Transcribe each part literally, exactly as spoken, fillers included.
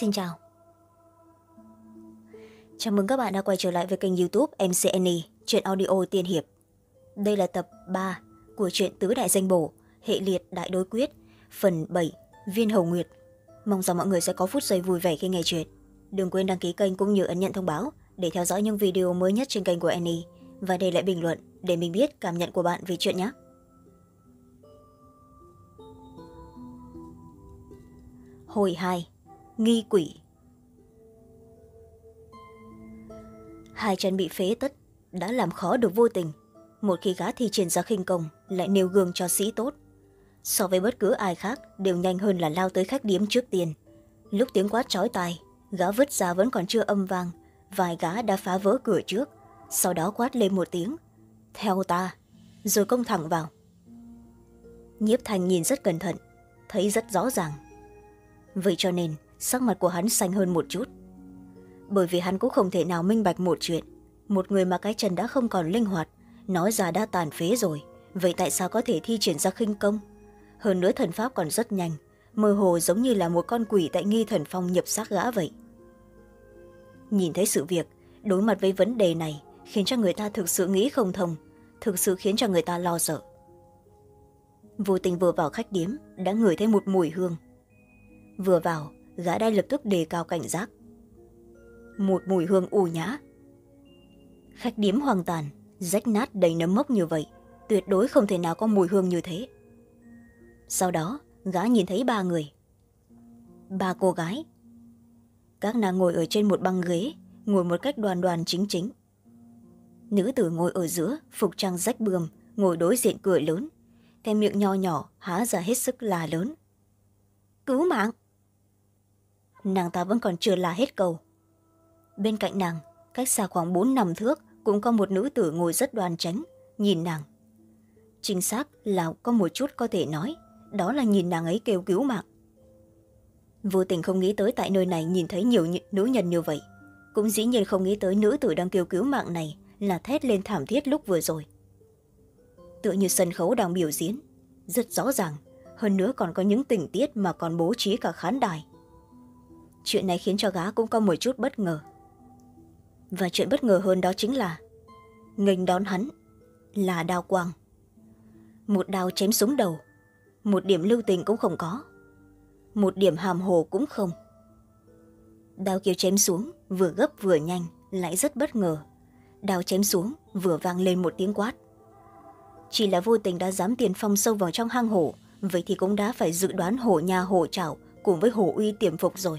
Xin chào. Chào mừng các bạn đã quay trở lại với kênh youtube em xê en e truyện audio tiên hiệp. Đây là tập ba của truyện Tứ Đại Danh Bổ, hệ liệt đại đối quyết, phần bảy, Viên Hầu Nguyệt. Mong rằng mọi người sẽ có phút giây vui vẻ khi nghe chuyện. Đừng quên đăng ký kênh cũng như ấn nhận thông báo để theo dõi những video mới nhất trên kênh của Annie và để lại bình luận để mình biết cảm nhận của bạn về chuyện nhé. Hồi hai, Nghi Quỷ. Hai chân bị phế tất đã làm khó được Vô Tình. Một khi gã thi triển ra khinh công lại nêu gương cho sĩ tốt, so với bất cứ ai khác đều nhanh hơn là lao tới khách điếm trước tiên. Lúc tiếng quát chói tai, gã vứt ra vẫn còn chưa âm vang, vài gã đã phá vỡ cửa trước, sau đó quát lên một tiếng theo ta, rồi công thẳng vào. Nhiếp Thanh nhìn rất cẩn thận, thấy rất rõ ràng, vậy cho nên sắc mặt của hắn xanh hơn một chút. Bởi vì hắn cũng không thể nào minh bạch một chuyện, một người mà cái chân đã không còn linh hoạt, nói ra đã tàn phế rồi, vậy tại sao có thể thi triển ra khinh công? Hơn nữa thần pháp còn rất nhanh, mơ hồ giống như là một con quỷ tại Nghi Thần Phong nhập xác gã vậy. Nhìn thấy sự việc, đối mặt với vấn đề này khiến cho người ta thực sự nghĩ không thông, thực sự khiến cho người ta lo sợ. Vô Tình vừa vào khách điếm đã ngửi thấy một mùi hương. Vừa vào, gã đã lập tức đề cao cảnh giác. Một mùi hương u nhã. Khách điếm hoang tàn, rách nát đầy nấm mốc như vậy, tuyệt đối không thể nào có mùi hương như thế. Sau đó gã nhìn thấy ba người, ba cô gái. Các nàng ngồi ở trên một băng ghế, ngồi một cách đoan đoan chính chính. Nữ tử ngồi ở giữa, phục trang rách bươm, ngồi đối diện cửa lớn, cái miệng nho nhỏ há ra hết sức là lớn. Cứu mạng! Nàng ta vẫn còn chưa la hết câu. Bên cạnh nàng, cách xa khoảng bốn năm thước, cũng có một nữ tử ngồi rất đoan chánh, nhìn nàng. Chính xác là có một chút có thể nói, đó là nhìn nàng ấy kêu cứu mạng. Vô Tình không nghĩ tới tại nơi này nhìn thấy nhiều nữ nhân như vậy, cũng dĩ nhiên không nghĩ tới nữ tử đang kêu cứu mạng này là thét lên thảm thiết lúc vừa rồi. Tựa như sân khấu đang biểu diễn, rất rõ ràng, hơn nữa còn có những tình tiết mà còn bố trí cả khán đài. Chuyện này khiến cho gã cũng có một chút bất ngờ. Và chuyện bất ngờ hơn đó chính là nghênh đón hắn là đao quang. Một đao chém xuống đầu, một điểm lưu tình cũng không có, một điểm hàm hồ cũng không. Đao kia chém xuống vừa gấp vừa nhanh, lại rất bất ngờ. Đao chém xuống vừa vang lên một tiếng quát. Chỉ là Vô Tình đã dám tiền phong sâu vào trong hang hổ, vậy thì cũng đã phải dự đoán hổ nha hổ chảo cùng với hổ uy tiềm phục rồi.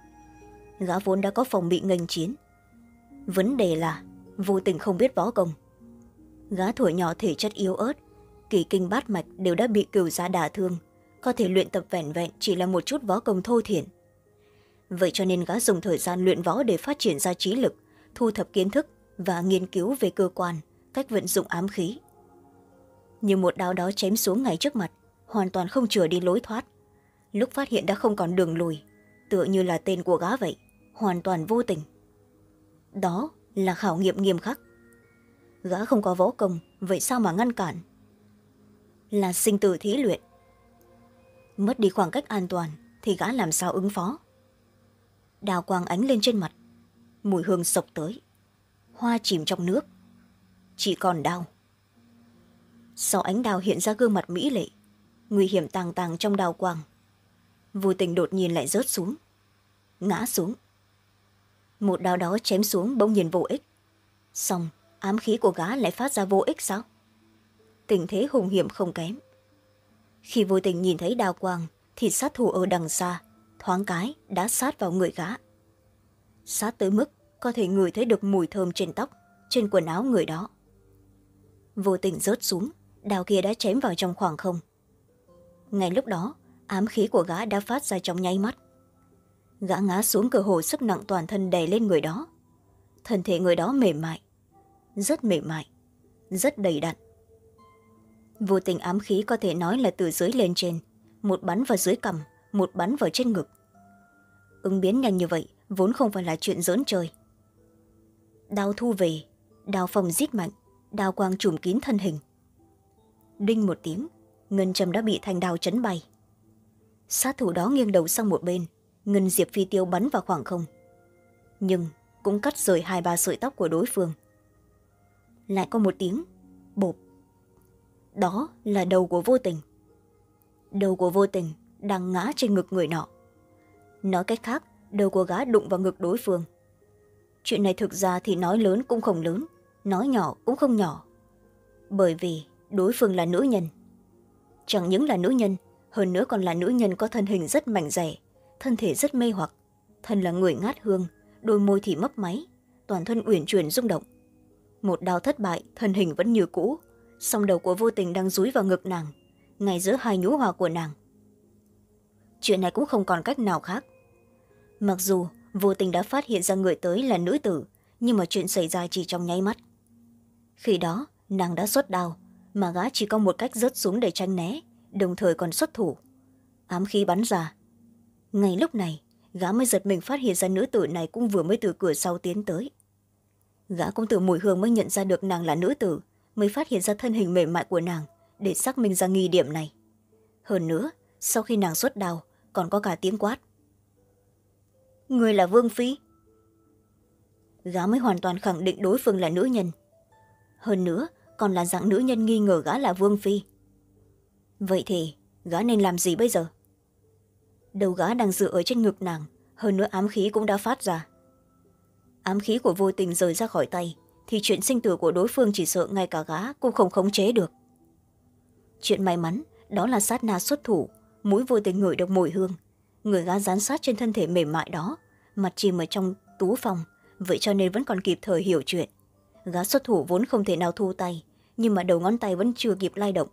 Gã vốn đã có phòng bị nghênh chiến. Vấn đề là Vô Tình không biết võ công. Gã tuổi nhỏ thể chất yếu ớt, kỳ kinh bát mạch đều đã bị cửu giá đả thương, có thể luyện tập vẻn vẹn chỉ là một chút võ công thô thiển. Vậy cho nên gã dùng thời gian luyện võ để phát triển ra trí lực, thu thập kiến thức và nghiên cứu về cơ quan, cách vận dụng ám khí. Như một đao đó chém xuống ngay trước mặt, hoàn toàn không chừa đi lối thoát. Lúc phát hiện đã không còn đường lùi, tựa như là tên của gã vậy, hoàn toàn vô tình. Đó là khảo nghiệm nghiêm khắc. Gã không có võ công, vậy sao mà ngăn cản? Là sinh tử thí luyện. Mất đi khoảng cách an toàn thì gã làm sao ứng phó? Đào quang ánh lên trên mặt, mùi hương sộc tới, hoa chìm trong nước, chỉ còn đao. Sau ánh đao hiện ra gương mặt mỹ lệ, nguy hiểm tàng tàng trong đào quang. Vô Tình đột nhiên lại rớt xuống, ngã xuống. Một đao đó chém xuống bỗng nhiên vô ích. Xong ám khí của gã lại phát ra vô ích sao? Tình thế hung hiểm không kém. Khi Vô Tình nhìn thấy đao quang thì sát thủ ở đằng xa thoáng cái đã sát vào người gã, sát tới mức có thể ngửi thấy được mùi thơm trên tóc, trên quần áo người đó. Vô Tình rớt xuống, đao kia đã chém vào trong khoảng không. Ngay lúc đó ám khí của gã đã phát ra trong nháy mắt. Gã ngã xuống, cơ hồ sức nặng toàn thân đè lên người đó. Thân thể người đó mềm mại, rất mềm mại, rất đầy đặn. Vô Tình ám khí có thể nói là từ dưới lên trên, một bắn vào dưới cằm, một bắn vào trên ngực. Ứng biến nhanh như vậy vốn không phải là chuyện giỡn chơi. Đao thu về, đao phòng rít mạnh, đao quang trùm kín thân hình. Đinh một tiếng, ngân châm đã bị thanh đao chấn bay. Sát thủ đó nghiêng đầu sang một bên, ngân diệp phi tiêu bắn vào khoảng không, nhưng cũng cắt rời hai ba sợi tóc của đối phương. Lại có một tiếng bộp. Đó là đầu của Vô Tình. Đầu của Vô Tình đang ngã trên ngực người nọ. Nói cách khác, đầu của gã đụng vào ngực đối phương. Chuyện này thực ra thì nói lớn cũng không lớn, nói nhỏ cũng không nhỏ, bởi vì đối phương là nữ nhân. Chẳng những là nữ nhân, hơn nữa còn là nữ nhân có thân hình rất mảnh dẻ, thân thể rất mê hoặc, thân là người ngát hương, đôi môi thì mấp máy, toàn thân uyển chuyển rung động. Một đao thất bại, thân hình vẫn như cũ, song đầu của Vô Tình đang dúi vào ngực nàng, ngay giữa hai nhũ hoa của nàng. Chuyện này cũng không còn cách nào khác. Mặc dù Vô Tình đã phát hiện ra người tới là nữ tử, nhưng mà chuyện xảy ra chỉ trong nháy mắt. Khi đó nàng đã xuất đao, mà gã chỉ có một cách rớt xuống để tránh né, đồng thời còn xuất thủ. Ám khí bắn ra. Ngay lúc này gã mới giật mình phát hiện ra nữ tử này cũng vừa mới từ cửa sau tiến tới. Gã cũng từ mùi hương mới nhận ra được nàng là nữ tử, mới phát hiện ra thân hình mềm mại của nàng để xác minh ra nghi điểm này. Hơn nữa, sau khi nàng xuất đao còn có cả tiếng quát: người là Vương Phi. Gã mới hoàn toàn khẳng định đối phương là nữ nhân, hơn nữa còn là dạng nữ nhân nghi ngờ gã là Vương Phi. Vậy thì gã nên làm gì bây giờ? Đầu gã đang dựa ở trên ngực nàng, hơn nữa ám khí cũng đã phát ra. Ám khí của Vô Tình rời ra khỏi tay thì chuyện sinh tử của đối phương chỉ sợ ngay cả gã cũng không khống chế được. Chuyện may mắn đó là sát na xuất thủ, mũi Vô Tình ngửi được mùi hương, người gã dán sát trên thân thể mềm mại đó, mặt chìm ở trong tú phòng, vậy cho nên vẫn còn kịp thời hiểu chuyện. Gã xuất thủ vốn không thể nào thu tay, nhưng mà đầu ngón tay vẫn chưa kịp lay động.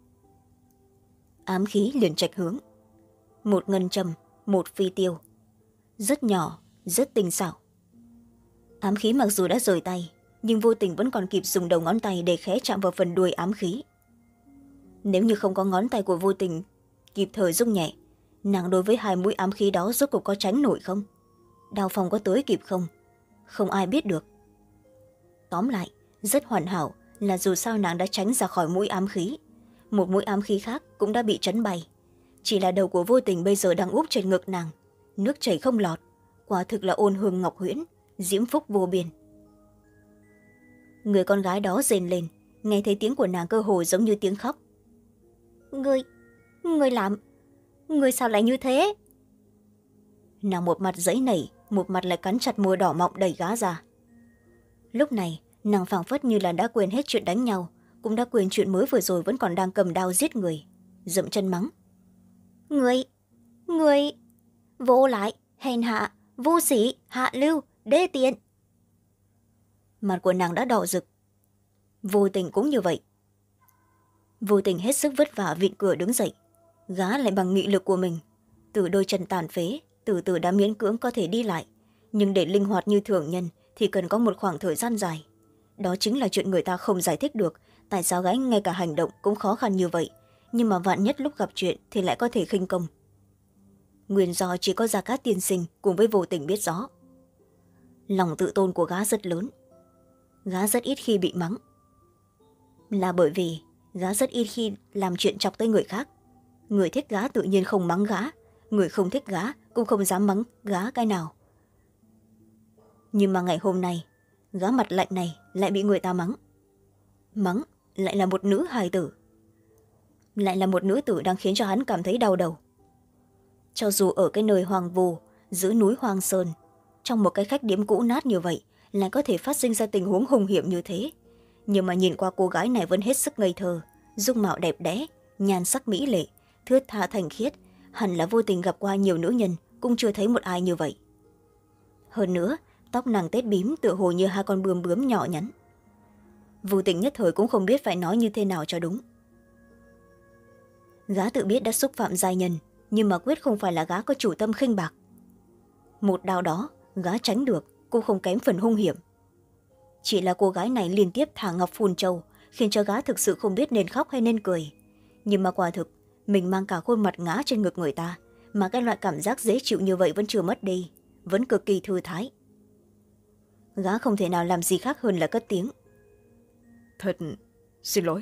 Ám khí liền trạch hướng. Một ngân châm, một phi tiêu, rất nhỏ, rất tinh xảo. Ám khí mặc dù đã rời tay, nhưng Vô Tình vẫn còn kịp dùng đầu ngón tay để khẽ chạm vào phần đuôi ám khí. Nếu như không có ngón tay của Vô Tình kịp thời rung nhẹ, nàng đối với hai mũi ám khí đó rốt cuộc có tránh nổi không? Đao phong có tới kịp không? Không ai biết được. Tóm lại, rất hoàn hảo là dù sao nàng đã tránh ra khỏi mũi ám khí, một mũi ám khí khác cũng đã bị trấn bay. Chỉ là đầu của Vô Tình bây giờ đang úp trên ngực nàng, nước chảy không lọt, quả thực là ôn hương ngọc huyễn, diễm phúc vô biên. Người con gái đó rên lên, nghe thấy tiếng của nàng cơ hồ giống như tiếng khóc. Ngươi, ngươi làm, ngươi sao lại như thế? Nàng một mặt giãy nảy, một mặt lại cắn chặt môi đỏ mọng đẩy gã ra. Lúc này nàng phảng phất như là đã quên hết chuyện đánh nhau, cũng đã quên chuyện mới vừa rồi vẫn còn đang cầm đao giết người, dậm chân mắng: Ngươi, ngươi, vô lại, hèn hạ, vô sĩ, hạ lưu, đê tiện. Mặt của nàng đã đỏ rực. Vô Tình cũng như vậy. Vô Tình hết sức vất vả vịn cửa đứng dậy, gã lại bằng nghị lực của mình, từ đôi chân tàn phế từ từ đã miễn cưỡng có thể đi lại, nhưng để linh hoạt như thường nhân thì cần có một khoảng thời gian dài. Đó chính là chuyện người ta không giải thích được, tại sao gã ngay cả hành động cũng khó khăn như vậy, nhưng mà vạn nhất lúc gặp chuyện thì lại có thể khinh công. Nguyên do chỉ có Gia Cát tiên sinh cùng với Vô Tình biết rõ. Lòng tự tôn của gã rất lớn, gã rất ít khi bị mắng, là bởi vì gã rất ít khi làm chuyện chọc tới người khác. Người thích gã tự nhiên không mắng gã, người không thích gã cũng không dám mắng gã cái nào. Nhưng mà ngày hôm nay gã mặt lạnh này lại bị người ta mắng. Mắng lại là một nữ hài tử, lại là một nữ tử đang khiến cho hắn cảm thấy đau đầu. Cho dù ở cái nơi hoang vu giữa núi hoang sơn, trong một cái khách điếm cũ nát như vậy lại có thể phát sinh ra tình huống hung hiểm như thế, nhưng mà nhìn qua cô gái này vẫn hết sức ngây thơ, dung mạo đẹp đẽ, nhan sắc mỹ lệ, thướt tha thành khiết, hẳn là Vô Tình gặp qua nhiều nữ nhân cũng chưa thấy một ai như vậy. Hơn nữa tóc nàng tết bím tựa hồ như hai con bướm bướm nhỏ nhắn. Vô Tình nhất thời cũng không biết phải nói như thế nào cho đúng. Gã tự biết đã xúc phạm giai nhân, nhưng mà quyết không phải là gã có chủ tâm khinh bạc. Một đao đó gã tránh được cũng không kém phần hung hiểm. Chỉ là cô gái này liên tiếp thả ngọc phun châu, khiến cho gã thực sự không biết nên khóc hay nên cười. Nhưng mà quả thực mình mang cả khuôn mặt ngã trên ngực người ta, mà cái loại cảm giác dễ chịu như vậy vẫn chưa mất đi, vẫn cực kỳ thư thái. Gã không thể nào làm gì khác hơn là cất tiếng: Thật xin lỗi.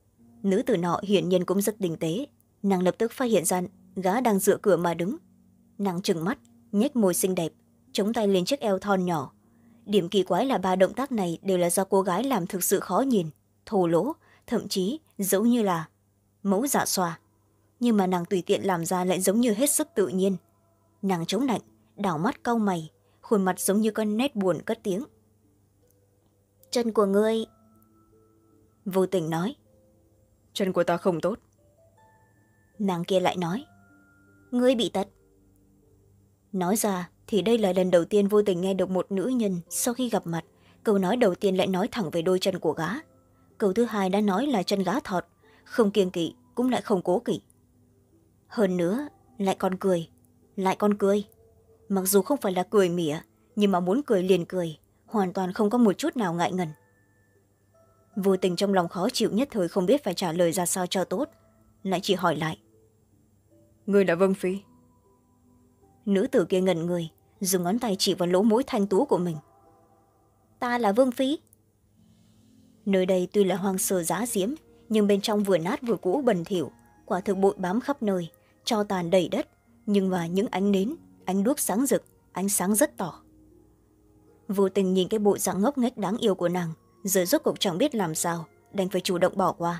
Nữ tử nọ hiển nhiên cũng rất tinh tế, nàng lập tức phát hiện ra gã đang dựa cửa mà đứng. Nàng trừng mắt, nhếch môi xinh đẹp, chống tay lên chiếc eo thon nhỏ. Điểm kỳ quái là ba động tác này đều là do cô gái làm thực sự khó nhìn, thô lỗ, thậm chí giống như là mẫu dạ xoa. Nhưng mà nàng tùy tiện làm ra lại giống như hết sức tự nhiên. Nàng chống nạnh, đảo mắt cau mày, khuôn mặt giống như con nét buồn cất tiếng. Chân của ngươi. Vô tình nói. Chân của ta không tốt. Nàng kia lại nói. Ngươi bị tật. Nói ra thì đây là lần đầu tiên vô tình nghe được một nữ nhân sau khi gặp mặt, câu nói đầu tiên lại nói thẳng về đôi chân của gã. Câu thứ hai đã nói là chân gã thọt, không kiêng kỵ cũng lại không cố kỵ. Hơn nữa lại còn cười, lại còn cười. Mặc dù không phải là cười mỉa, nhưng mà muốn cười liền cười, hoàn toàn không có một chút nào ngại ngần. Vô tình trong lòng khó chịu nhất thời không biết phải trả lời ra sao cho tốt, lại chỉ hỏi lại. Ngươi là Vương Phi? Nữ tử kia ngẩn người, dùng ngón tay chỉ vào lỗ mũi thanh tú của mình. Ta là Vương Phi. Nơi đây tuy là hoang sơ giá diếm, nhưng bên trong vừa nát vừa cũ bẩn thỉu, quả thực bụi bám khắp nơi, tro tàn đầy đất, nhưng mà những ánh nến, ánh đuốc sáng rực, ánh sáng rất tỏ. Vô tình nhìn cái bộ dạng ngốc nghếch đáng yêu của nàng, giờ rốt cuộc chẳng biết làm sao, đành phải chủ động bỏ qua.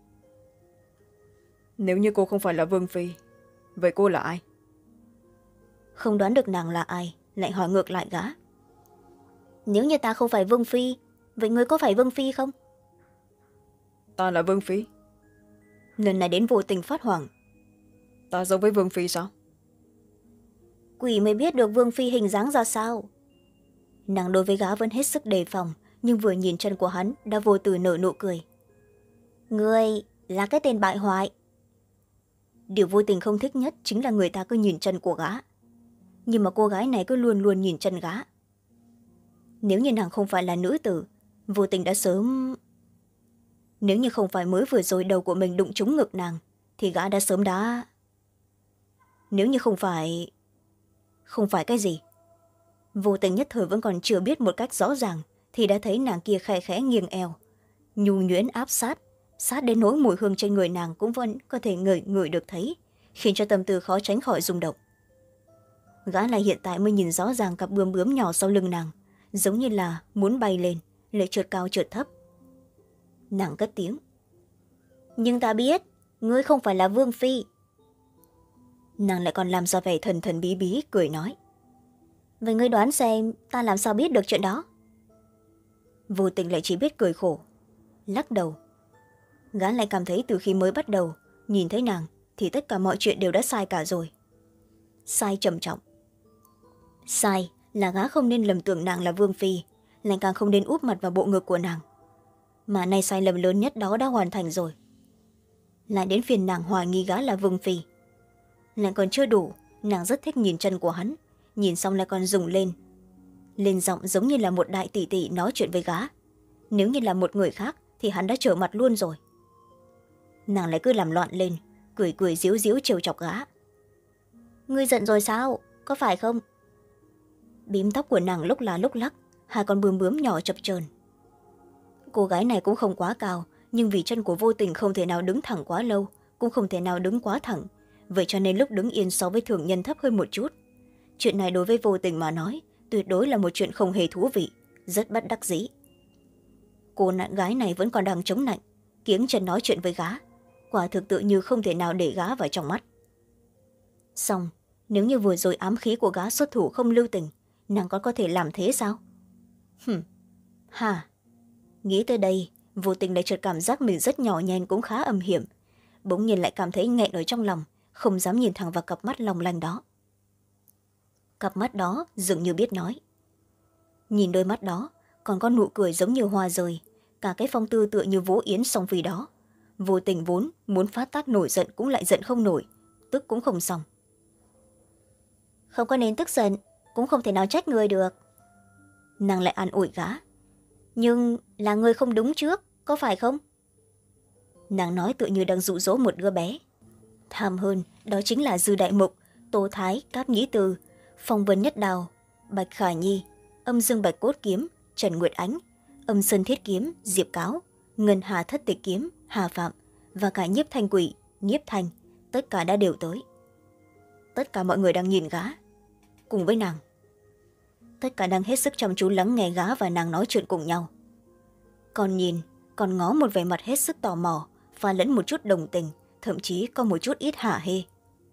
Nếu như cô không phải là Vương Phi, vậy cô là ai? Không đoán được nàng là ai, lại hỏi ngược lại gã. Nếu như ta không phải Vương Phi, vậy ngươi có phải Vương Phi không? Ta là Vương Phi. Lần này đến vô tình phát hoảng. Ta giống với Vương Phi sao? Quỷ mới biết được Vương Phi hình dáng ra sao. Nàng đối với gã vẫn hết sức đề phòng, nhưng vừa nhìn chân của hắn đã vô từ nở nụ cười. Ngươi là cái tên bại hoại. Điều vô tình không thích nhất chính là người ta cứ nhìn chân của gã. Nhưng mà cô gái này cứ luôn luôn nhìn chân gã. Nếu như nàng không phải là nữ tử, vô tình đã sớm... Nếu như không phải mới vừa rồi đầu của mình đụng trúng ngực nàng, thì gã đã sớm đã... Nếu như không phải... Không phải cái gì? Vô tình nhất thời vẫn còn chưa biết một cách rõ ràng, thì đã thấy nàng kia khẽ khẽ nghiêng eo, nhu nhuyễn áp sát, sát đến nỗi mùi hương trên người nàng cũng vẫn có thể ngửi ngửi được thấy, khiến cho tâm tư khó tránh khỏi rung động. Gã này hiện tại mới nhìn rõ ràng cặp bướm bướm nhỏ sau lưng nàng, giống như là muốn bay lên, lại trượt cao trượt thấp. Nàng cất tiếng. Nhưng ta biết, ngươi không phải là Vương Phi. Nàng lại còn làm ra vẻ thần thần bí bí, cười nói. Vậy ngươi đoán xem ta làm sao biết được chuyện đó? Vô tình lại chỉ biết cười khổ, lắc đầu. Gã lại cảm thấy từ khi mới bắt đầu nhìn thấy nàng thì tất cả mọi chuyện đều đã sai cả rồi. Sai trầm trọng. Sai là gã không nên lầm tưởng nàng là Vương Phi, lại càng không nên úp mặt vào bộ ngực của nàng. Mà nay sai lầm lớn nhất đó đã hoàn thành rồi. Lại đến phiền nàng hoài nghi gã là Vương Phi. Lại còn chưa đủ, nàng rất thích nhìn chân của hắn, nhìn xong lại còn rùng lên. Lên giọng giống như là một đại tỷ tỷ nói chuyện với gã. Nếu như là một người khác thì hắn đã trở mặt luôn rồi. Nàng lại cứ làm loạn lên, cười cười díu díu trêu chọc gã. Ngươi giận rồi sao, có phải không? Bím tóc của nàng lúc là lúc lắc, hai con bướm bướm nhỏ chập chờn. Cô gái này cũng không quá cao, nhưng vì chân của vô tình không thể nào đứng thẳng quá lâu, cũng không thể nào đứng quá thẳng, vậy cho nên lúc đứng yên so với thường nhân thấp hơn một chút. Chuyện này đối với vô tình mà nói tuyệt đối là một chuyện không hề thú vị, rất bất đắc dĩ. Cô nạn gái này vẫn còn đang chống nạnh, kiếng chân nói chuyện với gã, quả thực tự như không thể nào để gã vào trong mắt. Xong, nếu như vừa rồi ám khí của gã xuất thủ không lưu tình, nàng còn có thể làm thế sao? Hừm, hà. Nghĩ tới đây, vô tình lại chợt cảm giác mình rất nhỏ nhen cũng khá âm hiểm, bỗng nhiên lại cảm thấy nghẹn ở trong lòng, không dám nhìn thẳng vào cặp mắt long lanh đó. Cặp mắt đó dường như biết nói. Nhìn đôi mắt đó, còn có nụ cười giống như hoa rơi, cả cái phong tư tựa như vỗ yến song phi đó. Vô tình vốn muốn phát tác nổi giận cũng lại giận không nổi, tức cũng không xong. Không có nên tức giận, cũng không thể nào trách người được. Nàng lại an ủi gã. Nhưng là người không đúng trước, có phải không? Nàng nói tựa như đang dụ dỗ một đứa bé. Tham hơn, đó chính là Dư Đại Mục, Tô Thái, Cáp Nhĩ Từ, Phong Vân Nhất Đào, Bạch Khả Nhi, Âm Dương Bạch Cốt Kiếm, Trần Nguyệt Ánh, Âm Sơn Thiết Kiếm, Diệp Cáo, Ngân Hà Thất Tịch Kiếm, Hà Phạm, và cả Nhiếp Thanh Quỷ, Nhiếp Thanh, tất cả đã đều tới. tất cả mọi người đang nhìn gã cùng với nàng. Tất cả đang hết sức chăm chú lắng nghe gã và nàng nói chuyện cùng nhau, còn nhìn còn ngó một vẻ mặt hết sức tò mò, pha lẫn một chút đồng tình, thậm chí có một chút ít hả hê.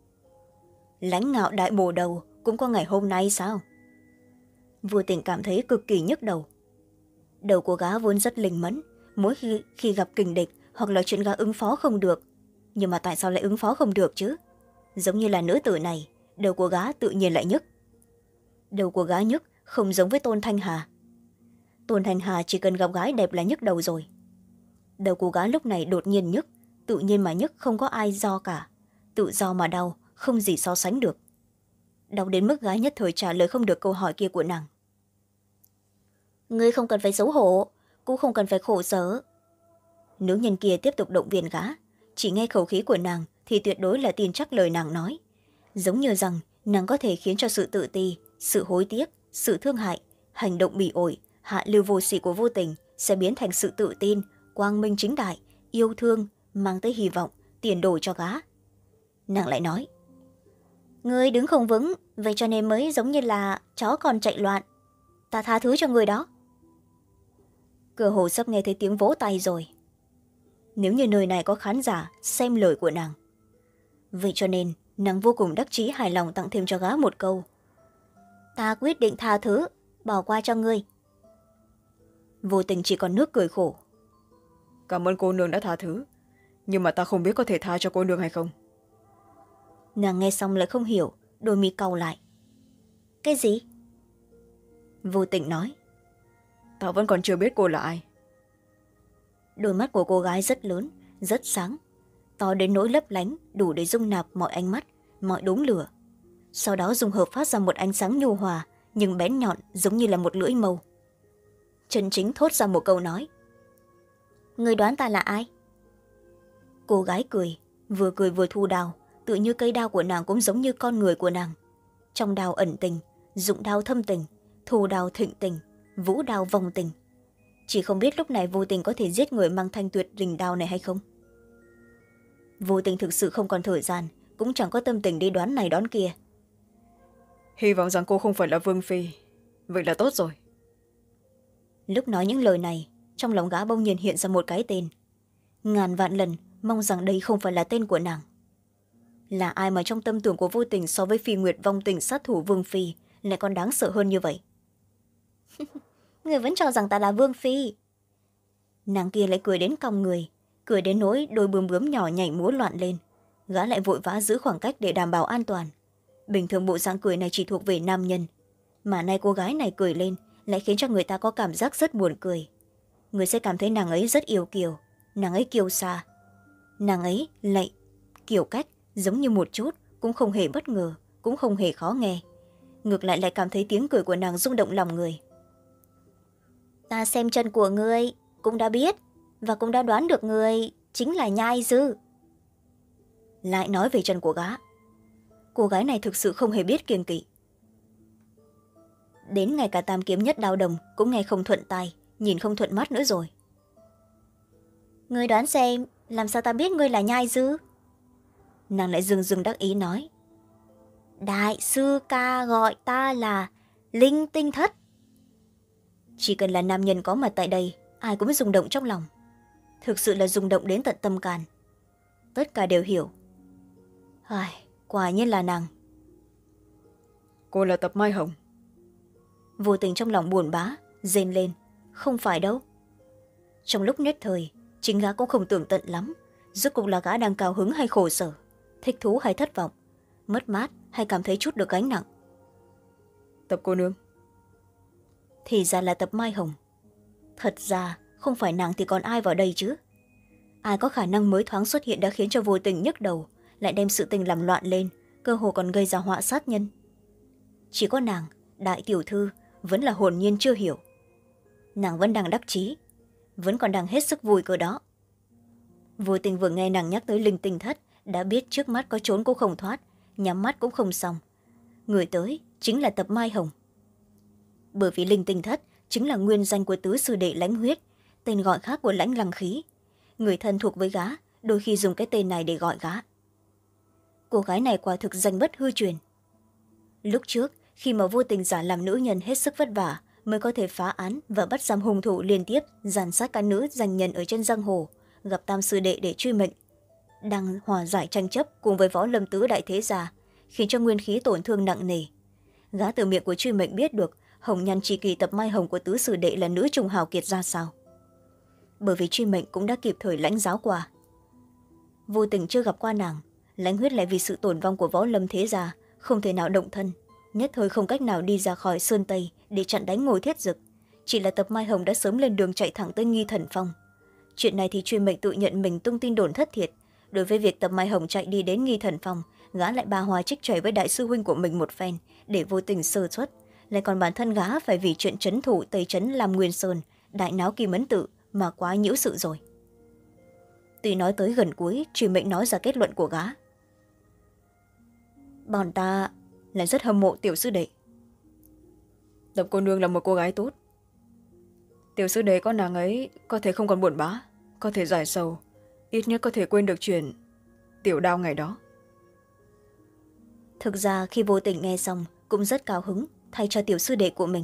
Lãnh ngạo đại bồ đầu cũng có ngày hôm nay sao? Vô Tình cảm thấy cực kỳ nhức đầu. Đầu của gã vốn rất linh mẫn, mỗi khi, khi gặp kình địch hoặc là chuyện gã ứng phó không được. Nhưng mà tại sao lại ứng phó không được chứ? Giống như là nữ tử này, đầu của gã tự nhiên lại nhức. Đầu của gã nhức không giống với Tôn Thanh Hà. Tôn Thanh Hà chỉ cần gặp gái đẹp là nhức đầu rồi. Đầu của gã lúc này đột nhiên nhức, tự nhiên mà nhức, không có ai do cả. Tự do mà đau, không gì so sánh được. Đau đến mức gái nhất thời trả lời không được câu hỏi kia của nàng. Ngươi không cần phải xấu hổ, cũng không cần phải khổ sở. Nữ nhân kia tiếp tục động viên gã, chỉ nghe khẩu khí của nàng thì tuyệt đối là tin chắc lời nàng nói. Giống như rằng nàng có thể khiến cho sự tự ti, sự hối tiếc, sự thương hại, hành động bỉ ổi, hạ lưu vô sỉ của Vô Tình sẽ biến thành sự tự tin, quang minh chính đại, yêu thương, mang tới hy vọng, tiền đồ cho gã. Nàng lại nói, ngươi đứng không vững, vậy cho nên mới giống như là chó còn chạy loạn. Ta tha thứ cho ngươi đó. Cơ hồ sắp nghe thấy tiếng vỗ tay rồi. Nếu như nơi này có khán giả xem lời của nàng, vậy cho nên nàng vô cùng đắc chí hài lòng tặng thêm cho gã một câu, ta quyết định tha thứ, bỏ qua cho ngươi. Vô Tình chỉ còn nước cười khổ. Cảm ơn cô nương đã tha thứ, nhưng mà ta không biết có thể tha cho cô nương hay không. Nàng nghe xong lại không hiểu, đôi mi cau lại. Cái gì? Vô Tình nói, ta vẫn còn chưa biết cô là ai. Đôi mắt của cô gái rất lớn, rất sáng, to đến nỗi lấp lánh, đủ để dung nạp mọi ánh mắt, mọi đốm lửa. Sau đó dùng hợp phát ra một ánh sáng nhu hòa nhưng bén nhọn, giống như là một lưỡi mâu. Chân chính thốt ra một câu nói, người đoán ta là ai? Cô gái cười, vừa cười vừa thu đao, tự như cây đao của nàng cũng giống như con người của nàng. Trong đao ẩn tình, dụng đao thâm tình, thu đao thịnh tình, vũ đao vòng tình. Chỉ không biết lúc này Vô Tình có thể giết người mang thanh tuyệt rình đao này hay không. Vô Tình thực sự không còn thời gian, cũng chẳng có tâm tình đi đoán này đoán kia. Hy vọng rằng cô không phải là Vương Phi, vậy là tốt rồi. Lúc nói những lời này, trong lòng gã bỗng nhiên hiện ra một cái tên. Ngàn vạn lần mong rằng đây không phải là tên của nàng. Là ai mà trong tâm tưởng của Vô Tình so với Phi Nguyệt vong tình sát thủ Vương Phi lại còn đáng sợ hơn như vậy? Người vẫn cho rằng ta là Vương Phi. Nàng kia lại cười đến cong người, cười đến nỗi đôi bướm bướm nhỏ nhảy múa loạn lên. Gã lại vội vã giữ khoảng cách để đảm bảo an toàn. Bình thường bộ dạng cười này chỉ thuộc về nam nhân, mà nay cô gái này cười lên lại khiến cho người ta có cảm giác rất buồn cười. Người sẽ cảm thấy nàng ấy rất yêu kiều, nàng ấy kiêu sa. Nàng ấy lại kiểu cách giống như một chút, cũng không hề bất ngờ, cũng không hề khó nghe. Ngược lại lại cảm thấy tiếng cười của nàng rung động lòng người. Ta xem chân của ngươi cũng đã biết, và cũng đã đoán được ngươi chính là Nhai Dư. Lại nói về chân của gã, cô gái này thực sự không hề biết kiêng kỵ. Đến ngay cả tam kiếm nhất đao đồng cũng nghe không thuận tai, nhìn không thuận mắt nữa rồi. Ngươi đoán xem, làm sao ta biết ngươi là Nhai Dư? Nàng lại dừng dừng đắc ý nói, đại sư ca gọi ta là Linh Tinh Thất. Chỉ cần là nam nhân có mặt tại đây, ai cũng rung động trong lòng. Thực sự là rung động đến tận tâm can. Tất cả đều hiểu. Ai, quả nhiên là nàng. Cô là Tập Mai Hồng. Vô Tình trong lòng buồn bã, rên lên. Không phải đâu. Trong lúc nhất thời, chính gã cũng không tưởng tận lắm. Rốt cuộc là gã đang cao hứng hay khổ sở, thích thú hay thất vọng, mất mát hay cảm thấy chút được gánh nặng. Tập cô nương. Thì ra là Tập Mai Hồng. Thật ra không phải nàng thì còn ai vào đây chứ? Ai có khả năng mới thoáng xuất hiện đã khiến cho Vô Tình nhức đầu, lại đem sự tình làm loạn lên, cơ hồ còn gây ra họa sát nhân. Chỉ có nàng, đại tiểu thư, vẫn là hồn nhiên chưa hiểu. Nàng vẫn đang đắc chí, vẫn còn đang hết sức vui cơ đó. Vô Tình vừa nghe nàng nhắc tới Linh Tinh Thất, đã biết trước mắt có trốn cũng không thoát, nhắm mắt cũng không xong. Người tới chính là Tập Mai Hồng. Bởi vì Linh Tinh Thất chính là nguyên danh của tứ sư đệ Lãnh Huyết, tên gọi khác của Lãnh Lăng Khí. Người thân thuộc với gã đôi khi dùng cái tên này để gọi gã. cô gái này quả thực danh bất hư truyền. Lúc trước khi mà vô tình giả làm nữ nhân hết sức vất vả mới có thể phá án và bắt giam hung thủ liên tiếp dàn sát cả nữ danh nhân ở trên giang hồ, gặp tam sư đệ để truy mệnh, đang hòa giải tranh chấp cùng với võ lâm tứ đại thế gia, khiến cho nguyên khí tổn thương nặng nề. Gã từ miệng của truy mệnh biết được hồng nhan tri kỳ tập mai hồng của tứ sư đệ là nữ trùng hào kiệt ra sao, bởi vì truy mệnh cũng đã kịp thời lãnh giáo qua. Vô tình chưa gặp qua nàng, lãnh huyết lại vì sự tổn vong của võ lâm thế gia không thể nào động thân, nhất thời không cách nào đi ra khỏi sơn tây để chặn đánh Ngô Thiết Dực. Chỉ là tập mai hồng đã sớm lên đường chạy thẳng tới Nghi Thần Phong. Chuyện này thì truy mệnh tự nhận mình tung tin đồn thất thiệt. Đối với việc tập mai hồng chạy đi đến Nghi Thần Phong, gã lại ba hoa trích chảy với đại sư huynh của mình một phen để vô tình sơ suất, lại còn bản thân gã phải vì chuyện trấn thủ tây trấn Lam Nguyên Sơn, đại náo Kim Ấn Tự mà quá nhiễu sự rồi. Tuy nói tới gần cuối, truy mệnh nói ra kết luận của gã: bọn ta là rất hâm mộ tiểu sư đệ. Tập cô nương là một cô gái tốt, tiểu sư đệ có nàng ấy có thể không còn buồn bã, có thể giải sầu, ít nhất có thể quên được chuyện tiểu đao ngày đó. Thực ra khi vô tình nghe xong cũng rất cao hứng thay cho tiểu sư đệ của mình.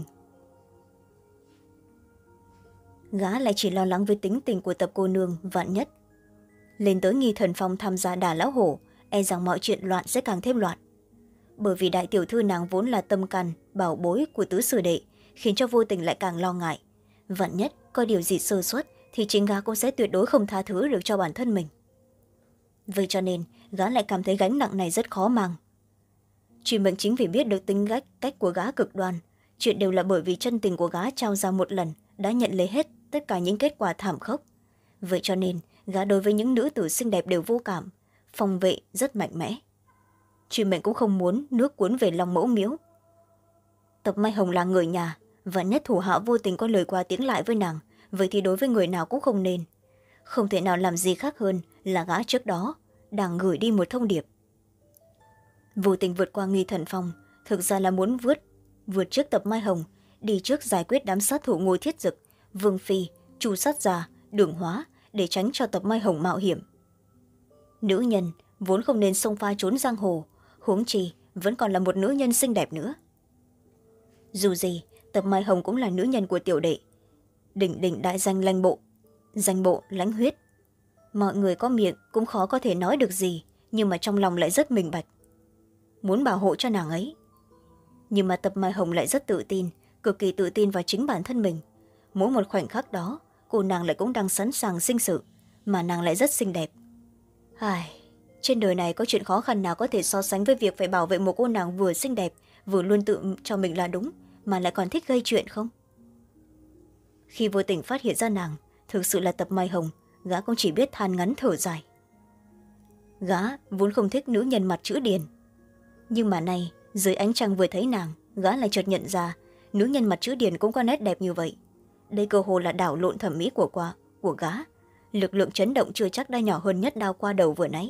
Gã lại chỉ lo lắng với tính tình của tập cô nương, vạn nhất lên tới Nghi Thần Phong tham gia đả lão hổ, e rằng mọi chuyện loạn sẽ càng thêm loạn. Bởi vì đại tiểu thư nàng vốn là tâm can bảo bối của tứ sư đệ, khiến cho vô tình lại càng lo ngại. Vạn nhất có điều gì sơ suất thì chính gã cũng sẽ tuyệt đối không tha thứ được cho bản thân mình. Vậy cho nên gã lại cảm thấy gánh nặng này rất khó mang. Truy mệnh chính vì biết được tính cách cách của gã cực đoan, chuyện đều là bởi vì chân tình của gã trao ra một lần đã nhận lấy hết tất cả những kết quả thảm khốc. Vậy cho nên gã đối với những nữ tử xinh đẹp đều vô cảm, phòng vệ rất mạnh mẽ. Truy mệnh cũng không muốn nước cuốn về lòng mẫu miếu. Tập mai hồng là người nhà, và nhất thủ hạ vô tình có lời qua tiếng lại với nàng, vậy thì đối với người nào cũng không nên. Không thể nào làm gì khác hơn là gã trước đó đang gửi đi một thông điệp. Vô tình vượt qua Nghi Thần Phong thực ra là muốn vượt vượt trước tập mai hồng, đi trước giải quyết đám sát thủ Ngô Thiết Dực, Vương Phi, Chu Sát Già, Đường Hóa, để tránh cho tập mai hồng mạo hiểm. Nữ nhân vốn không nên xông pha trốn giang hồ, huống chi vẫn còn là một nữ nhân xinh đẹp nữa. Dù gì tập mai hồng cũng là nữ nhân của tiểu đệ, đỉnh đỉnh đại danh lãnh bộ danh bộ lãnh huyết. Mọi người có miệng cũng khó có thể nói được gì, nhưng mà trong lòng lại rất minh bạch, muốn bảo hộ cho nàng ấy. Nhưng mà tập mai hồng lại rất tự tin, cực kỳ tự tin vào chính bản thân mình. Mỗi một khoảnh khắc đó cô nàng lại cũng đang sẵn sàng sinh sự, mà nàng lại rất xinh đẹp. Ai, trên đời này có chuyện khó khăn nào có thể so sánh với việc phải bảo vệ một cô nàng vừa xinh đẹp vừa luôn tự cho mình là đúng mà lại còn thích gây chuyện không? Khi vô tình phát hiện ra nàng thực sự là tập mai hồng, gã cũng chỉ biết than ngắn thở dài. Gã vốn không thích nữ nhân mặt chữ điền, nhưng mà nay dưới ánh trăng vừa thấy nàng, gã lại chợt nhận ra nữ nhân mặt chữ điền cũng có nét đẹp như vậy. Đây cơ hồ là đảo lộn thẩm mỹ của qua của gã. Lực lượng chấn động chưa chắc đã nhỏ hơn nhất đao qua đầu vừa nãy.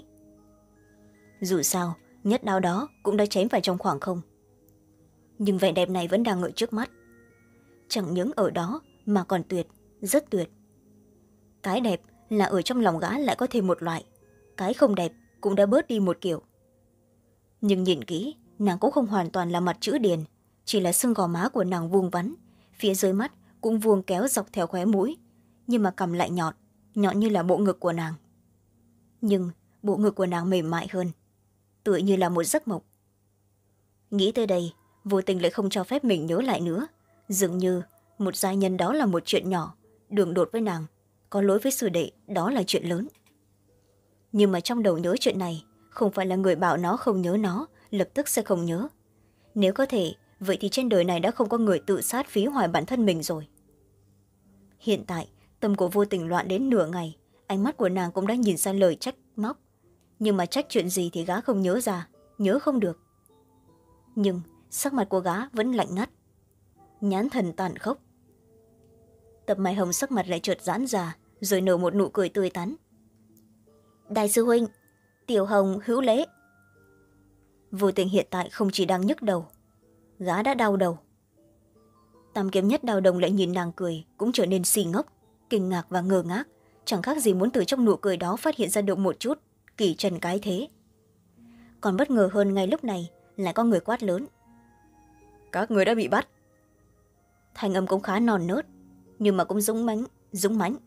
Dù sao nhất đao đó cũng đã chém vào trong khoảng không, nhưng vẻ đẹp này vẫn đang ở trước mắt. Chẳng những ở đó mà còn tuyệt, rất tuyệt. Cái đẹp là ở trong lòng gã lại có thêm một loại, cái không đẹp cũng đã bớt đi một kiểu. Nhưng nhìn kỹ, nàng cũng không hoàn toàn là mặt chữ điền, chỉ là xương gò má của nàng vuông vắn, phía dưới mắt cũng vuông kéo dọc theo khóe mũi, nhưng mà cằm lại nhọn, nhọn như là bộ ngực của nàng. Nhưng bộ ngực của nàng mềm mại hơn, tựa như là một giấc mộng. Nghĩ tới đây, vô tình lại không cho phép mình nhớ lại nữa. Dường như một giai nhân đó là một chuyện nhỏ, đường đột với nàng, có lỗi với sư đệ đó là chuyện lớn. Nhưng mà trong đầu nhớ chuyện này, không phải là người bảo nó không nhớ nó lập tức sẽ không nhớ. Nếu có thể, vậy thì trên đời này đã không có người tự sát phí hoài bản thân mình rồi. Hiện tại tâm của vô tình loạn đến nửa ngày, ánh mắt của nàng cũng đã nhìn ra lời trách móc, nhưng mà trách chuyện gì thì gã không nhớ ra, nhớ không được. Nhưng sắc mặt của gã vẫn lạnh ngắt, nhãn thần tàn khốc. Tập mai hồng sắc mặt lại chợt giãn ra, rồi nở một nụ cười tươi tắn. Đại sư huynh, tiểu hồng hữu lễ. Vô tình hiện tại không chỉ đang nhức đầu, gã đã đau đầu. Tam kiếm nhất đào đồng lại nhìn nàng cười cũng trở nên xì ngốc, kinh ngạc và ngơ ngác, chẳng khác gì muốn từ trong nụ cười đó phát hiện ra được một chút kỳ trần cái thế. còn bất ngờ hơn ngay lúc này lại có người quát lớn. Các người đã bị bắt. Thanh âm cũng khá non nớt, nhưng mà cũng dũng mãnh dũng mãnh.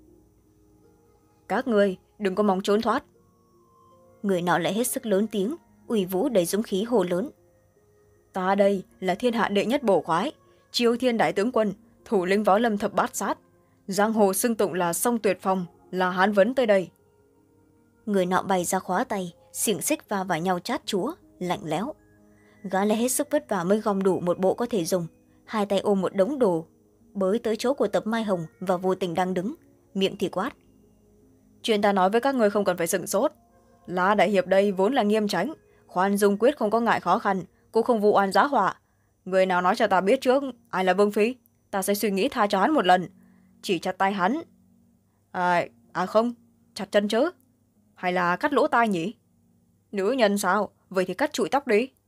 Các người đừng có mong trốn thoát. Người nọ lại hết sức lớn tiếng, uy vũ đầy dũng khí hồ lớn. Ta đây là thiên hạ đệ nhất bổ khoái, Chiêu Thiên đại tướng quân, thủ lĩnh võ lâm thập bát sát, giang hồ xưng tụng là sông tuyệt phòng, là Hán Vấn tới đây. Người nọ bày ra khóa tay, xiềng xích va vào nhau chát chúa, lạnh lẽo. Gã lại hết sức vất vả mới gom đủ một bộ có thể dùng, hai tay ôm một đống đồ, bới tới chỗ của Tập Mai Hồng và Vô Tình đang đứng, miệng thì quát. Chuyện ta nói với các người không cần phải sửng sốt. La đại hiệp đây vốn là nghiêm chánh, khoan dung quyết không có ngại khó khăn, cũng không vụ oan giá họa. Người nào nói cho ta biết trước ai là Vương Phi, ta sẽ suy nghĩ tha cho hắn một lần, chỉ chặt tay hắn. À, à không, chặt chân chứ, hay là cắt lỗ tai nhỉ? Nữ nhân sao, vậy thì cắt trụi tóc đi.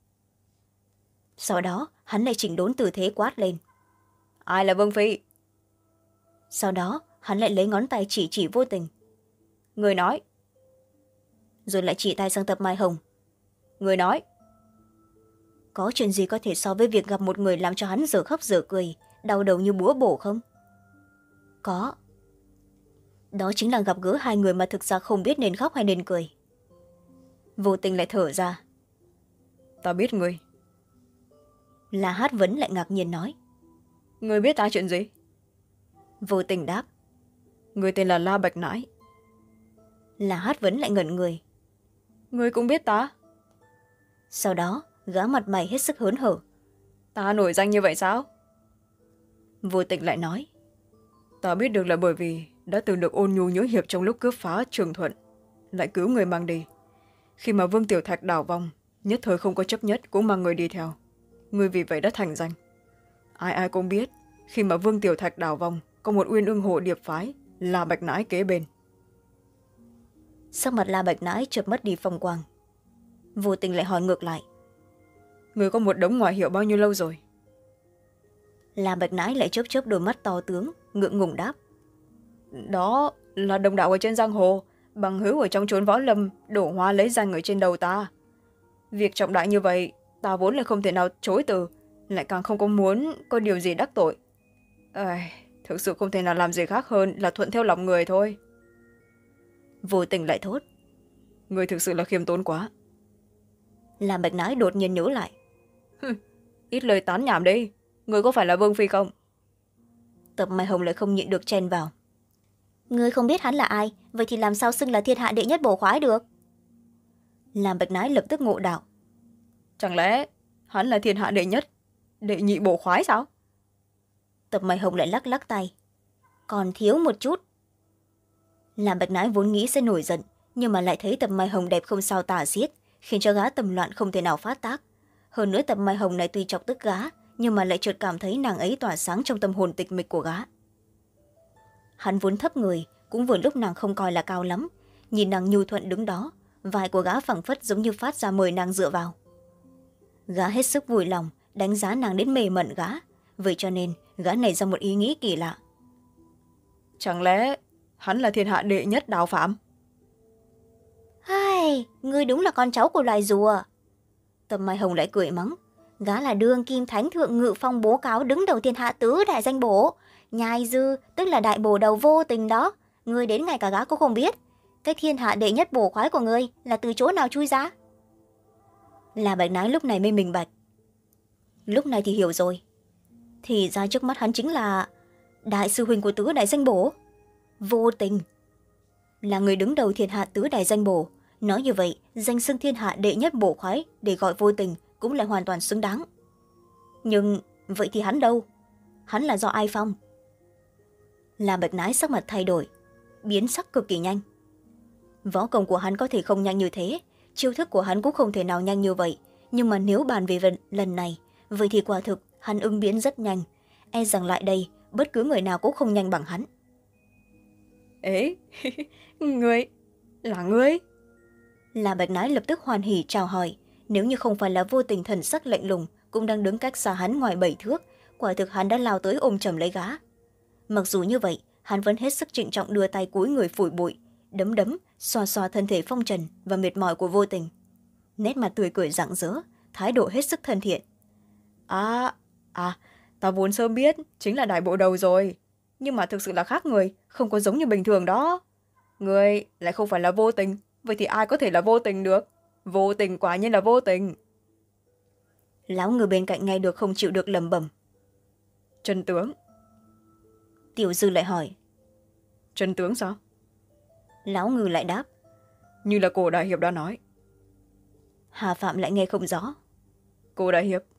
Sau đó hắn lại chỉnh đốn tư thế quát lên. Ai là Vương Phi? Sau đó hắn lại lấy ngón tay chỉ chỉ Vô Tình. Người nói. Rồi lại chỉ tay sang Tập Mai Hồng. Người nói. Có chuyện gì có thể so với việc gặp một người làm cho hắn dở khóc dở cười, đau đầu như búa bổ không? Có. Đó chính là gặp gỡ hai người mà thực ra không biết nên khóc hay nên cười. Vô Tình lại thở ra. Ta biết người. La Hát Vấn lại ngạc nhiên nói. Người biết ta chuyện gì? Vô Tình đáp. Người tên là La Bạch Nãi. La Hát Vấn lại ngẩn người. Người cũng biết ta? Sau đó gã mặt mày hết sức hớn hở. Ta nổi danh như vậy sao? Vô Tình lại nói. Ta biết được là bởi vì đã từng được ôn nhu nhớ hiệp trong lúc cướp phá Trường Thuận, lại cứu người mang đi. Khi mà Vương Tiểu Thạch đảo vong, nhất thời không có chấp nhất cũng mang người đi theo. Người vì vậy đã thành danh. Ai ai cũng biết, khi mà Vương Tiểu Thạch đảo vong, có một uyên ương hộ điệp phái là Bạch Nãi kế bên. Sắc mặt La Bạch Nãi chợt mất đi phong quang. Vô Tình lại hỏi ngược lại. Người có một đống ngoại hiệu bao nhiêu lâu rồi? La Bạch Nãi lại chớp chớp đôi mắt to tướng, ngượng ngùng đáp. Đó là đồng đạo ở trên giang hồ, bằng hữu ở trong chốn võ lâm, đổ hoa lấy danh ở trên đầu ta. Việc trọng đại như vậy, ta vốn là không thể nào chối từ, lại càng không có muốn có điều gì đắc tội. À, thực sự không thể nào làm gì khác hơn là thuận theo lòng người thôi. Vô Tình lại thốt. Người thực sự là khiêm tốn quá. La Bạch Nãi đột nhiên nhớ lại. Ít lời tán nhảm đi, người có phải là Vương Phi không? Tập Mai Hồng lại không nhịn được chen vào. Ngươi không biết hắn là ai, vậy thì làm sao xưng là thiên hạ đệ nhất bổ khoái được? La Bạch Nãi lập tức ngộ đạo. Chẳng lẽ hắn là thiên hạ đệ nhất, đệ nhị bổ khoái sao? Tập Mai Hồng lại lắc lắc tay. Còn thiếu một chút. La Bạch Nãi vốn nghĩ sẽ nổi giận, nhưng mà lại thấy Tập Mai Hồng đẹp không sao tả xiết, khiến cho gã tầm loạn không thể nào phát tác. Hơn nữa Tập Mai Hồng này tuy chọc tức gã, nhưng mà lại chợt cảm thấy nàng ấy tỏa sáng trong tâm hồn tịch mịch của gã. Hắn vốn thấp người, cũng vừa lúc nàng không coi là cao lắm, nhìn nàng nhu thuận đứng đó, vai của gã phẳng phất giống như phát ra mời nàng dựa vào. Gã hết sức vui lòng đánh giá nàng đến mê mẩn gã, vậy cho nên gã nảy ra một ý nghĩ kỳ lạ. Chẳng lẽ hắn là thiên hạ đệ nhất đào phạm? Hai, ngươi đúng là con cháu của loài rùa. Tập Mai Hồng lại cười mắng. Gã là đương kim thánh thượng ngự phong bố cáo đứng đầu thiên hạ tứ đại danh bổ. Nhai dư, tức là đại bổ đầu Vô Tình đó. Ngươi đến ngay cả gã cũng không biết. Cái thiên hạ đệ nhất bổ khoái của ngươi là từ chỗ nào chui ra? La Bạch Nãi lúc này mới minh bạch. Lúc này thì hiểu rồi. Thì ra trước mắt hắn chính là đại sư huynh của tứ đại danh bổ, Vô Tình. Là người đứng đầu thiên hạ tứ đại danh bổ. Nói như vậy, danh xưng thiên hạ đệ nhất bổ khoái để gọi Vô Tình cũng lại hoàn toàn xứng đáng. Nhưng vậy thì hắn đâu? Hắn là do ai phong? La Bạch Nãi sắc mặt thay đổi, biến sắc cực kỳ nhanh. Võ công của hắn có thể không nhanh như thế, chiêu thức của hắn cũng không thể nào nhanh như vậy, nhưng mà nếu bàn về lần này, vậy thì quả thực hắn ứng biến rất nhanh, e rằng lại đây bất cứ người nào cũng không nhanh bằng hắn. Ế, ngươi, là ngươi? La Bạch Nãi lập tức hoan hỉ chào hỏi, nếu như không phải là Vô Tình thần sắc lạnh lùng cũng đang đứng cách xa hắn ngoài bảy thước, quả thực hắn đã lao tới ôm chầm lấy gã. Mặc dù như vậy, hắn vẫn hết sức trịnh trọng đưa tay cúi người phủi bụi, đấm đấm xoa xoa thân thể phong trần và mệt mỏi của Vô Tình. nét mặt tươi cười rạng rỡ, thái độ hết sức thân thiện. À, à, ta vốn sớm biết chính là đại bộ đầu rồi, nhưng mà thực sự là khác người, không có giống như bình thường đó. Người lại không phải là vô tình, vậy thì ai có thể là vô tình được? Vô tình quả nhiên là vô tình. Lão Ngư bên cạnh nghe được không chịu được lẩm bẩm. Chân tướng. Tiểu Dư lại hỏi. Chân tướng sao? Lão Ngư lại đáp. Như là cô đại hiệp đã nói. Hà Phạm lại nghe không rõ. Cô đại hiệp.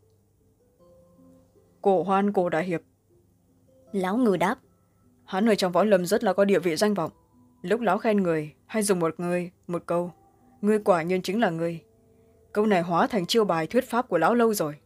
Cổ hoan cô đại hiệp. Lão Ngư đáp. Hắn ở trong võ lâm rất là có địa vị danh vọng. Lúc lão khen người hay dùng một người một câu, ngươi quả nhiên chính là ngươi. Câu này hóa thành chiêu bài thuyết pháp của lão lâu rồi.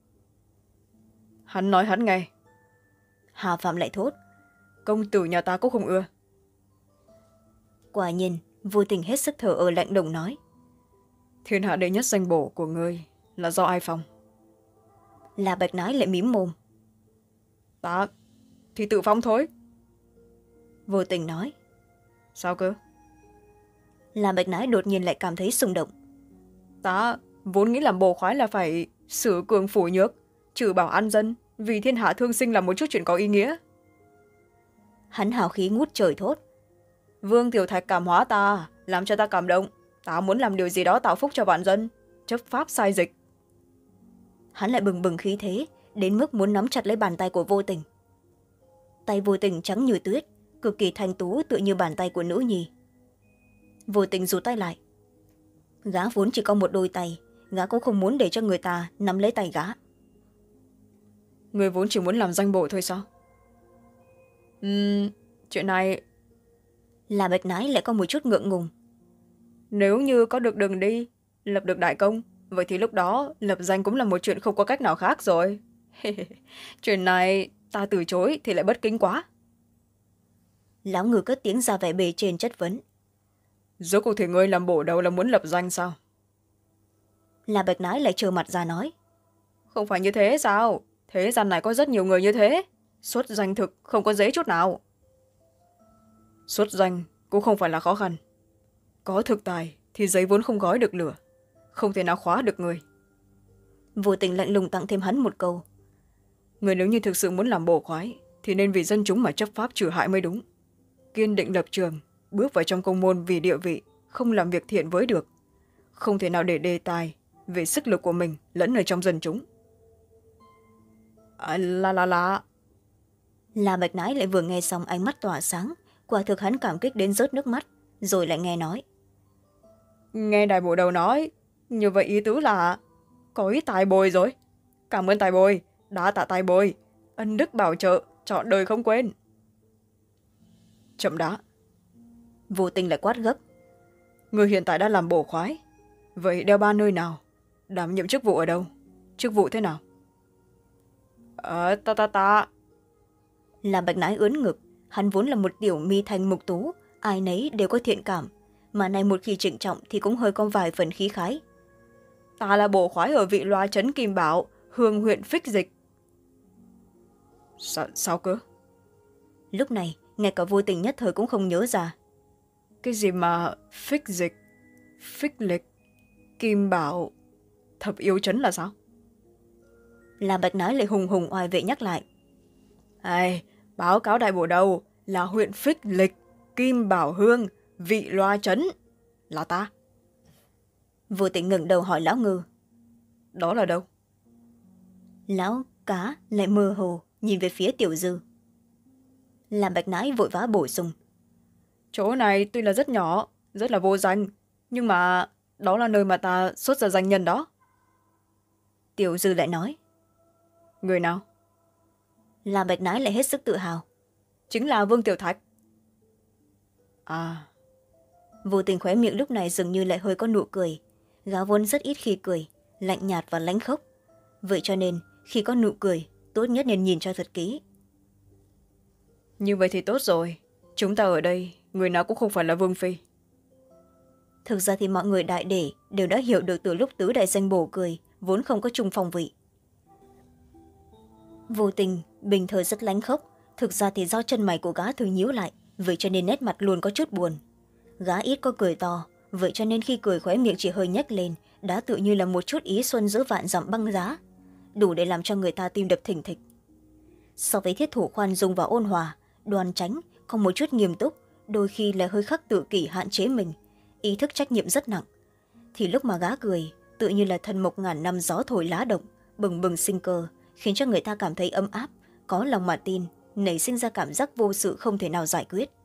Hắn nói hắn nghe. Hà Phạm lại thốt. Công tử nhà ta cũng không ưa. Quả nhiên vô tình hết sức thở ơ lạnh lùng nói. Thiên hạ đệ nhất danh bổ của ngươi là do ai phong? Là Bạch Nái lại mím mồm. Ta thì tự phong thôi. Vô tình nói. Sao cơ? Là Bạch Nái đột nhiên lại cảm thấy xung động. Ta vốn nghĩ làm bổ khoái là phải xử cường phủ nhược, trừ bảo an dân, vì thiên hạ thương sinh là một chút chuyện có ý nghĩa. Hắn hào khí ngút trời thốt. Vương Tiểu Thạch cảm hóa ta, làm cho ta cảm động. Ta muốn làm điều gì đó tạo phúc cho vạn dân, chấp pháp sai dịch. Hắn lại bừng bừng khí thế, đến mức muốn nắm chặt lấy bàn tay của vô tình. Tay vô tình trắng như tuyết, cực kỳ thanh tú tựa như bàn tay của nữ nhi. Vô tình rụt tay lại. Gã vốn chỉ có một đôi tay, gã cũng không muốn để cho người ta nắm lấy tay gã. Người vốn chỉ muốn làm danh bộ thôi sao? Uhm, chuyện này... Là Bạch Nái lại có một chút ngượng ngùng. Nếu như có được đường đi, lập được đại công, vậy thì lúc đó lập danh cũng là một chuyện không có cách nào khác rồi. Chuyện này ta từ chối thì lại bất kính quá. Lão Ngư cất tiếng ra vẻ bề trên chất vấn. Rốt cuộc thì ngươi làm bổ đầu là muốn lập danh sao? Là Bạch Nái lại trơ mặt ra nói. Không phải như thế sao? Thế gian này có rất nhiều người như thế. Xuất danh thực không có dễ chút nào. Xuất danh cũng không phải là khó khăn. Có thực tài thì giấy vốn không gói được lửa, không thể nào khóa được người. Vô tình lạnh lùng tặng thêm hắn một câu. Người nếu như thực sự muốn làm bổ khoái thì nên vì dân chúng mà chấp pháp trừ hại mới đúng. Kiên định lập trường, bước vào trong công môn vì địa vị, không làm việc thiện với được. Không thể nào để đề tài về sức lực của mình lẫn ở trong dân chúng. À, là là là Là Bạch Nái lại vừa nghe xong ánh mắt tỏa sáng, quả thực hắn cảm kích đến rớt nước mắt, rồi lại nghe nói. Nghe đại bộ đầu nói, như vậy ý tứ là có ý tài bồi rồi. Cảm ơn tài bồi, đã tạ tài bồi, ân đức bảo trợ, trọn đời không quên. Chậm đã. Vô tình lại quát gấp. Người hiện tại đã làm bổ khoái, vậy đeo ba nơi nào? Đảm nhiệm chức vụ ở đâu? Chức vụ thế nào? Ờ, ta ta ta. Là Bạch Nái ướn ngực, hắn vốn là một tiểu mi thanh mục tú, ai nấy đều có thiện cảm, mà nay một khi trịnh trọng thì cũng hơi có vài phần khí khái. Ta là bổ khoái ở vị loa trấn Kim Bảo, Hương huyện Phích Dịch. Sa sao cơ? Lúc này ngay cả Vô tình nhất thời cũng không nhớ ra. Cái gì mà Phích Dịch, Phích Lịch, Kim Bảo, Thập Yêu Trấn là sao? Là Bạch Nái lại hùng hùng oai vệ nhắc lại. Ai, báo cáo đại bổ đầu là huyện Phích Lịch, Kim Bảo Hương, vị loa trấn. Là ta. Vô tình ngẩng đầu hỏi Lão Ngư. Đó là đâu? Lão Cá lại mơ hồ nhìn về phía Tiểu Dư. Làm Bạch Nái vội vã bổ sung. Chỗ này tuy là rất nhỏ, rất là vô danh, nhưng mà đó là nơi mà ta xuất ra danh nhân đó. Tiểu Dư lại nói. Người nào? Làm Bạch Nái lại hết sức tự hào. Chính là Vương Tiểu Thạch. À. Vô tình khóe miệng lúc này dường như lại hơi có nụ cười. Gã vốn rất ít khi cười, lạnh nhạt và lãnh khốc. Vậy cho nên khi có nụ cười, tốt nhất nên nhìn cho thật kỹ. Như vậy thì tốt rồi. Chúng ta ở đây, người nào cũng không phải là Vương Phi. Thực ra thì mọi người đại để đều đã hiểu được từ lúc tứ đại danh bổ cười, vốn không có chung phong vị. Vô tình, bình thời rất lánh khốc, thực ra thì do chân mày của gã thường nhíu lại, vậy cho nên nét mặt luôn có chút buồn. Gã ít có cười to, vậy cho nên khi cười khóe miệng chỉ hơi nhếch lên đã tự như là một chút ý xuân giữa vạn dặm băng giá, đủ để làm cho người ta tim đập thình thịch. So với thiết thủ khoan dung và ôn hòa, đoan chánh, còn một chút nghiêm túc, đôi khi là hơi khắc tự kỷ hạn chế mình, ý thức trách nhiệm rất nặng, thì lúc mà gã cười tự như là thần mộc ngàn năm gió thổi lá động, bừng bừng sinh cơ, khiến cho người ta cảm thấy ấm áp, có lòng mà tin, nảy sinh ra cảm giác vô sự không thể nào giải quyết.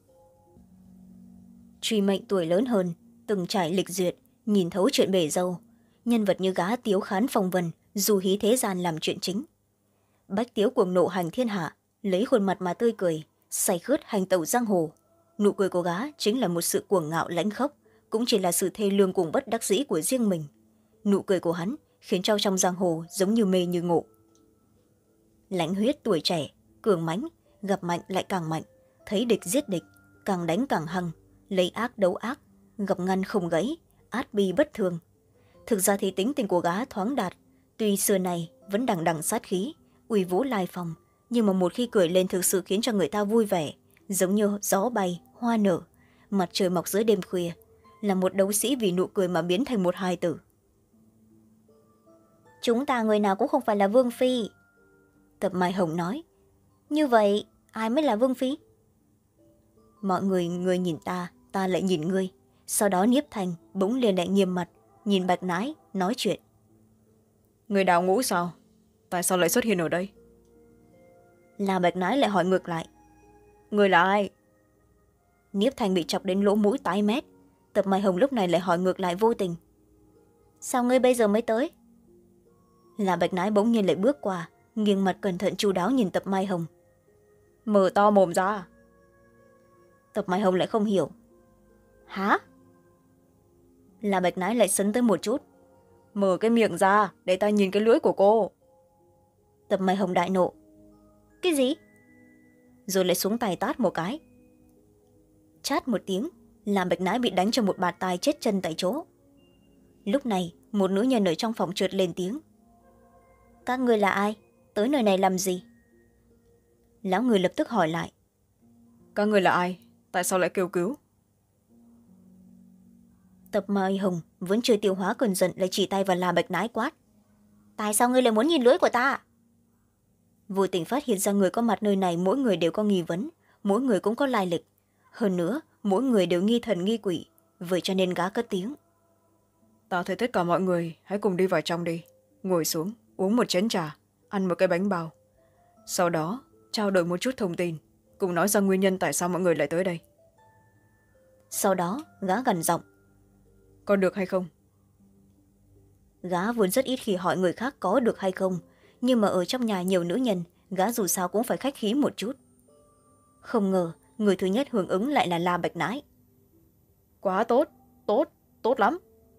Truy mệnh tuổi lớn hơn, từng trải lịch duyệt, nhìn thấu chuyện bể dâu, nhân vật như gã tiếu khán phong vân, dù hí thế gian làm chuyện chính. Bách tiếu cuồng nộ hành thiên hạ, lấy khuôn mặt mà tươi cười, say khướt hành tẩu giang hồ. Nụ cười của gã chính là một sự cuồng ngạo lãnh khốc, cũng chỉ là sự thê lương cùng bất đắc dĩ của riêng mình. Nụ cười của hắn khiến cho trong giang hồ giống như mê như ngộ. Lãnh huyết tuổi trẻ, cường mãnh, gặp mạnh lại càng mạnh, thấy địch giết địch, càng đánh càng hăng, lấy ác đấu ác, gặp ngăn không gãy, át bi bất thường. Thực ra thì tính tình của gã thoáng đạt, tuy xưa này vẫn đằng đằng sát khí, uy vũ lai phong, nhưng mà một khi cười lên thực sự khiến cho người ta vui vẻ, giống như gió bay, hoa nở, mặt trời mọc giữa đêm khuya, là một đấu sĩ vì nụ cười mà biến thành một hài tử. Chúng ta người nào cũng không phải là vương phi. Tập Mai Hồng nói. Như vậy ai mới là vương phi? Mọi người người nhìn ta, ta lại nhìn ngươi. Sau đó Niếp Thanh bỗng liền lại nghiêm mặt, nhìn Bạch Nái nói chuyện. Người đào ngũ sao? Tại sao lại xuất hiện ở đây? Là Bạch Nái lại hỏi ngược lại. Người là ai? Niếp Thanh bị chọc đến lỗ mũi tái mét. Tập Mai Hồng lúc này lại hỏi ngược lại vô tình. Sao ngươi bây giờ mới tới? Là Bạch Nái bỗng nhiên lại bước qua, nghiêng mặt cẩn thận chu đáo nhìn Tập Mai Hồng. Mở to mồm ra. Tập Mai Hồng lại không hiểu. Hả? Là Bạch Nái lại sấn tới một chút. Mở cái miệng ra để ta nhìn cái lưỡi của cô. Tập Mai Hồng đại nộ. Cái gì? Rồi lại xuống tay tát một cái. Chát một tiếng, làm Bạch Nái bị đánh cho một bạt tai chết chân tại chỗ. Lúc này một nữ nhân ở trong phòng trượt lên tiếng. Các người là ai? Tới nơi này làm gì? Lão người lập tức hỏi lại. Các người là ai? Tại sao lại kêu cứu? Tập Mai Hồng vẫn chưa tiêu hóa cơn giận, lại chỉ tay vào là Bạch Nái quát. Tại sao ngươi lại muốn nhìn lưỡi của ta? Vô tình phát hiện ra người có mặt nơi này mỗi người đều có nghi vấn, mỗi người cũng có lai lịch. Hơn nữa mỗi người đều nghi thần nghi quỷ, vậy cho nên gã cất tiếng. Ta thấy tất cả mọi người hãy cùng đi vào trong đi, ngồi xuống uống một chén trà, ăn một cái bánh bao, sau đó trao đổi một chút thông tin, cùng nói ra nguyên nhân tại sao mọi người lại tới đây. Sau đó gã gằn giọng. Có được hay không? Gã vốn rất ít khi hỏi người khác có được hay không, nhưng mà ở trong nhà nhiều nữ nhân, gã dù sao cũng phải khách khí một chút. Không ngờ người thứ nhất hưởng ứng lại là La Bạch Nái. Quá tốt, tốt, tốt lắm.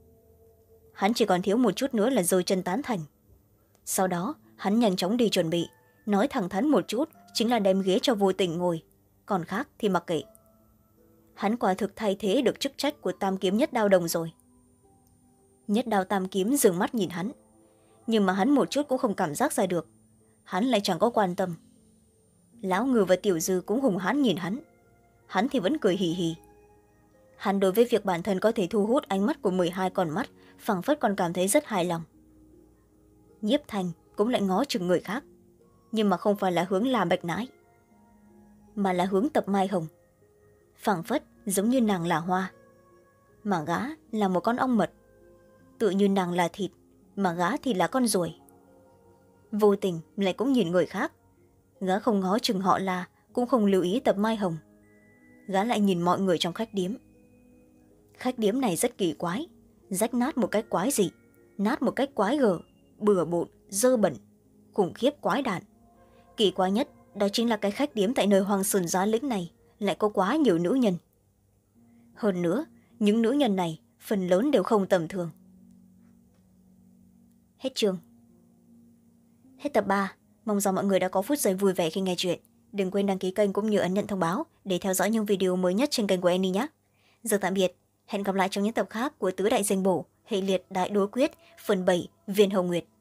Hắn chỉ còn thiếu một chút nữa là giơ chân tán thành. Sau đó hắn nhanh chóng đi chuẩn bị, nói thẳng thắn một chút chính là đem ghế cho Vô Tình ngồi, còn khác thì mặc kệ. Hắn quả thực thay thế được chức trách của Tam Kiếm Nhất Đao Đồng rồi. Nhất Đao Tam Kiếm dừng mắt nhìn hắn, nhưng mà hắn một chút cũng không cảm giác ra được, hắn lại chẳng có quan tâm. Lão Ngư và Tiểu Dư cũng hùng hãn nhìn hắn, hắn thì vẫn cười hì hì. Hắn đối với việc bản thân có thể thu hút ánh mắt của mười hai con mắt phảng phất còn cảm thấy rất hài lòng. Nhiếp Thanh cũng lại ngó chừng người khác, nhưng mà không phải là hướng La Bạch Nái, mà là hướng Tập Mai Hồng. Phảng phất giống như nàng là hoa, mà gã là một con ong mật, tự như nàng là thịt, mà gã thì là con ruồi. Vô Tình lại cũng nhìn người khác, gã không ngó chừng họ La, cũng không lưu ý Tập Mai Hồng. Gã lại nhìn mọi người trong khách điếm. Khách điếm này rất kỳ quái, rách nát một cách quái dị, nát một cách quái gở, bừa bộn, dơ bẩn, khủng khiếp quái đản. Kỳ quái nhất đó chính là cái khách điếm tại nơi Hoàng Sơn Giá Lĩnh này lại có quá nhiều nữ nhân. Hơn nữa những nữ nhân này phần lớn đều không tầm thường. Hết chương. Hết tập ba. Mong rằng mọi người đã có phút giây vui vẻ khi nghe chuyện. Đừng quên đăng ký kênh cũng như ấn nhận thông báo để theo dõi những video mới nhất trên kênh của Annie nhé. Giờ tạm biệt, hẹn gặp lại trong những tập khác của Tứ Đại Danh Bổ, hệ liệt Đại Đối Quyết, phần bảy Viên Hồng Nguyệt.